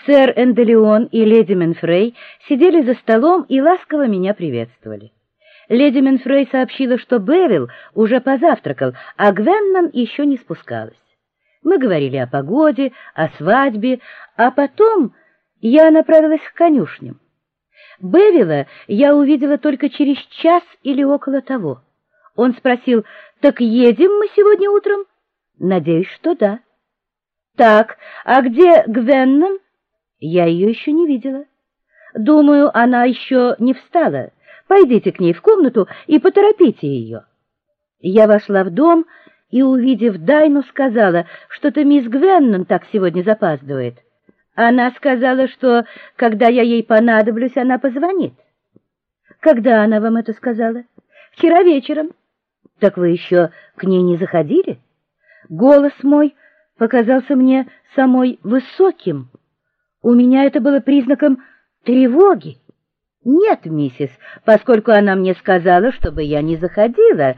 Сэр Энделеон и леди Менфрей сидели за столом и ласково меня приветствовали. Леди Менфрей сообщила, что Бевил уже позавтракал, а Гвеннон еще не спускалась. Мы говорили о погоде, о свадьбе, а потом я направилась к конюшням. Бевила я увидела только через час или около того. Он спросил: «Так едем мы сегодня утром?» «Надеюсь, что да». «Так, а где Гвеннон?» «Я ее еще не видела». «Думаю, она еще не встала. Пойдите к ней в комнату и поторопите ее». Я вошла в дом и, увидев Дайну, сказала: «Что-то мисс Гвеннон так сегодня запаздывает». Она сказала, что, когда я ей понадоблюсь, она позвонит. «Когда она вам это сказала?» «Вчера вечером». «Так вы еще к ней не заходили?» Голос мой показался мне самой высоким. У меня это было признаком тревоги. «Нет, миссис, поскольку она мне сказала, чтобы я не заходила».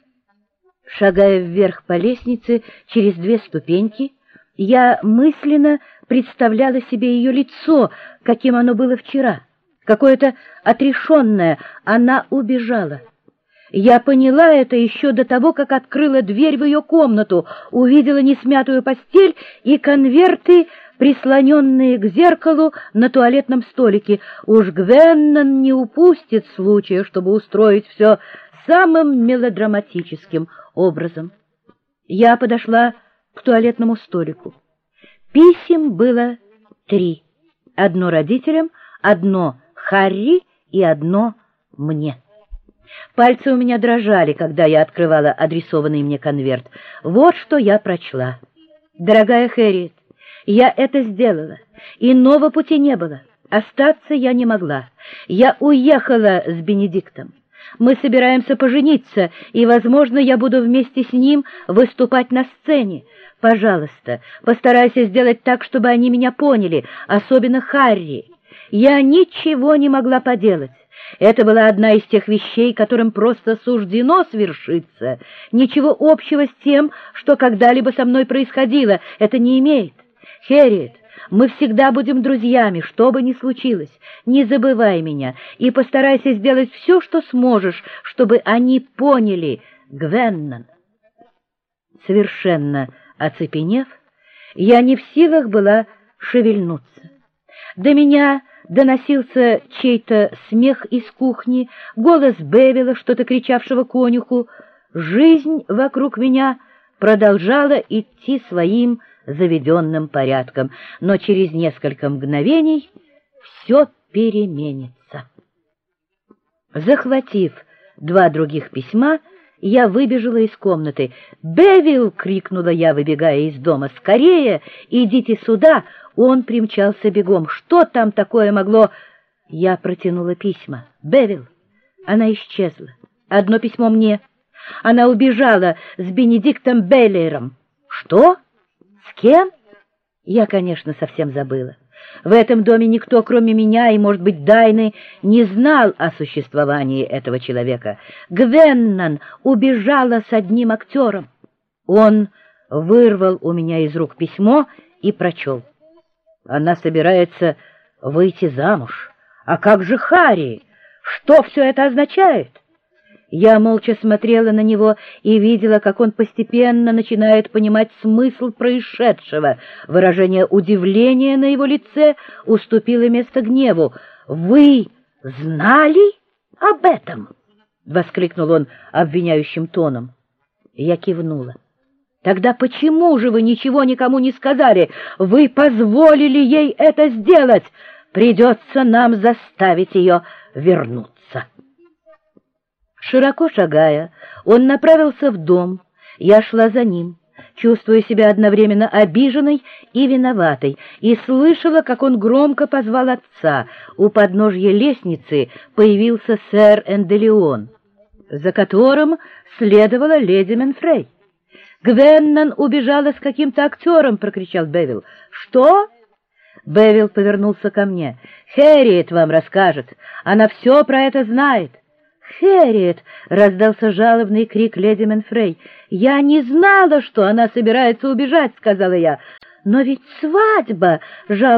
Шагая вверх по лестнице через 2 ступеньки, я мысленно представляла себе ее лицо, каким оно было вчера, какое-то отрешенное. Она убежала. Я поняла это еще до того, как открыла дверь в ее комнату, увидела несмятую постель и конверты, прислоненные к зеркалу на туалетном столике. Уж Гвеннон не упустит случая, чтобы устроить все самым мелодраматическим образом. Я подошла к туалетному столику. Писем было 3. Одно родителям, одно Харри и одно мне. Пальцы у меня дрожали, когда я открывала адресованный мне конверт. Вот что я прочла. «Дорогая Хэрриет, я это сделала. Иного пути не было. Остаться я не могла. Я уехала с Бенедиктом. Мы собираемся пожениться, и, возможно, я буду вместе с ним выступать на сцене. Пожалуйста, постарайся сделать так, чтобы они меня поняли, особенно Харри. Я ничего не могла поделать. Это была одна из тех вещей, которым просто суждено свершиться. Ничего общего с тем, что когда-либо со мной происходило, это не имеет. Хэрриет, мы всегда будем друзьями, что бы ни случилось. Не забывай меня и постарайся сделать все, что сможешь, чтобы они поняли. Гвеннон». Совершенно оцепенев, я не в силах была шевельнуться. До меня доносился чей-то смех из кухни, голос Бевила, что-то кричавшего конюху. Жизнь вокруг меня продолжала идти своим заведенным порядком, но через несколько мгновений все переменится. Захватив 2 других письма, я выбежала из комнаты. «Бевил!» — крикнула я, выбегая из дома. «Скорее! Идите сюда!» Он примчался бегом. «Что там такое могло?» Я протянула письма. «Бевил!» Она исчезла. Одно письмо мне. Она убежала с Бенедиктом Беллиером. «Что? С кем?» Я, конечно, совсем забыла. В этом доме никто, кроме меня и, может быть, Дайны, не знал о существовании этого человека. Гвеннон убежала с одним актером. Он вырвал у меня из рук письмо и прочел. Она собирается выйти замуж. А как же Харри? Что все это означает? Я молча смотрела на него и видела, как он постепенно начинает понимать смысл происшедшего. Выражение удивления на его лице уступило место гневу. «Вы знали об этом?» — воскликнул он обвиняющим тоном. Я кивнула. «Тогда почему же вы ничего никому не сказали? Вы позволили ей это сделать. Придется нам заставить ее вернуться». Широко шагая, он направился в дом. Я шла за ним, чувствуя себя одновременно обиженной и виноватой, и слышала, как он громко позвал отца. У подножья лестницы появился сэр Энделеон, за которым следовала леди Менфрей. «Гвеннон убежала с каким-то актером!» — прокричал Бевил. «Что?» Бевил повернулся ко мне. «Хэрриет вам расскажет. Она все про это знает». «Хэрриет!» — раздался жалобный крик леди Менфрей. «Я не знала, что она собирается убежать», — сказала я. «Но ведь свадьба!» —